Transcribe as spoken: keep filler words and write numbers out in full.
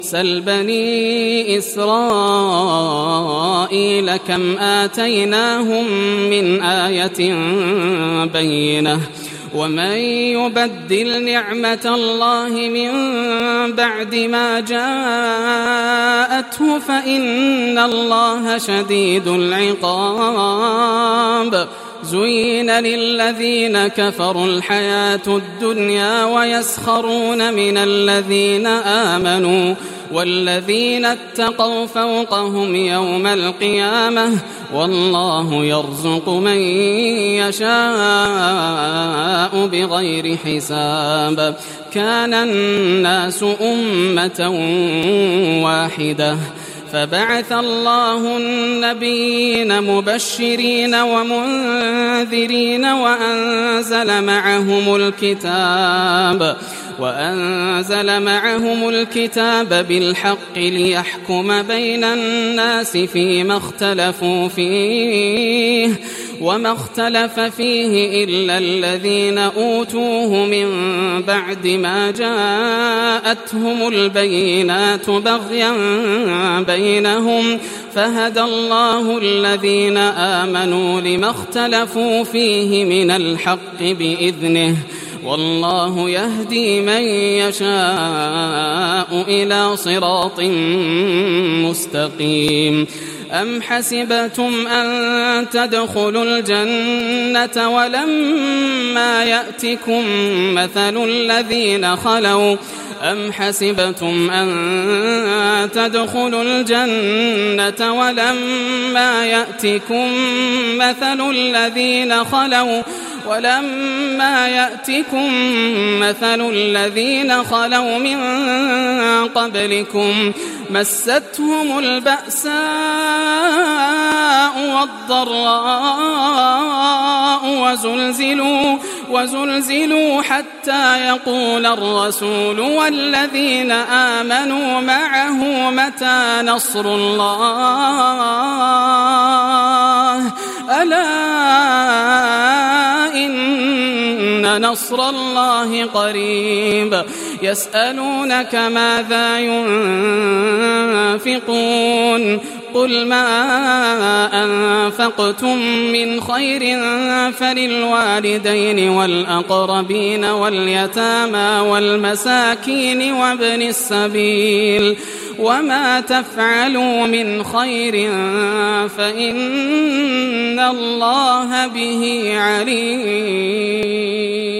سل بني إسرائيل كم آتيناهم من آية بينة ومن يبدل نعمة الله من بعد ما جاءته فإن الله شديد العقاب. زين للذين كفروا الحياة الدنيا ويسخرون من الذين آمنوا والذين اتقوا فوقهم يوم القيامة والله يرزق من يشاء بغير حساب. كان الناس أمة واحدة فبعث الله النبيين مبشرين ومنذرين وأنزل معهم الكتاب وأنزل معهم الكتاب بالحق ليحكم بين الناس فيما اختلفوا فيه وما اختلف فيه إلا الذين أوتوه من بعد ما جاءتهم البينات بغيا بينهم فهدى الله الذين آمنوا لما اختلفوا فيه من الحق بإذنه والله يهدي من يشاء إلى صراط مستقيم. أم حسبتم أن تدخلوا الجنة ولما يأتكم مثل الذين خلوا أم حسبتم أن تدخلوا الجنة ولما يأتكم مثل الذين خلوا ولما يأتكم مثل الذين خلوا من قبلكم مستهم البأساء والضراء وزلزلوا وزلزلوا حتى يقول الرسول والذين آمنوا معه متى نصر الله ألا إن نصر الله قريب. يسألونك ماذا ينفقون قل ما أنفقتم من خير فللوالدين والأقربين واليتامى والمساكين وابن السبيل وما تفعلوا من خير فإن الله به عليم.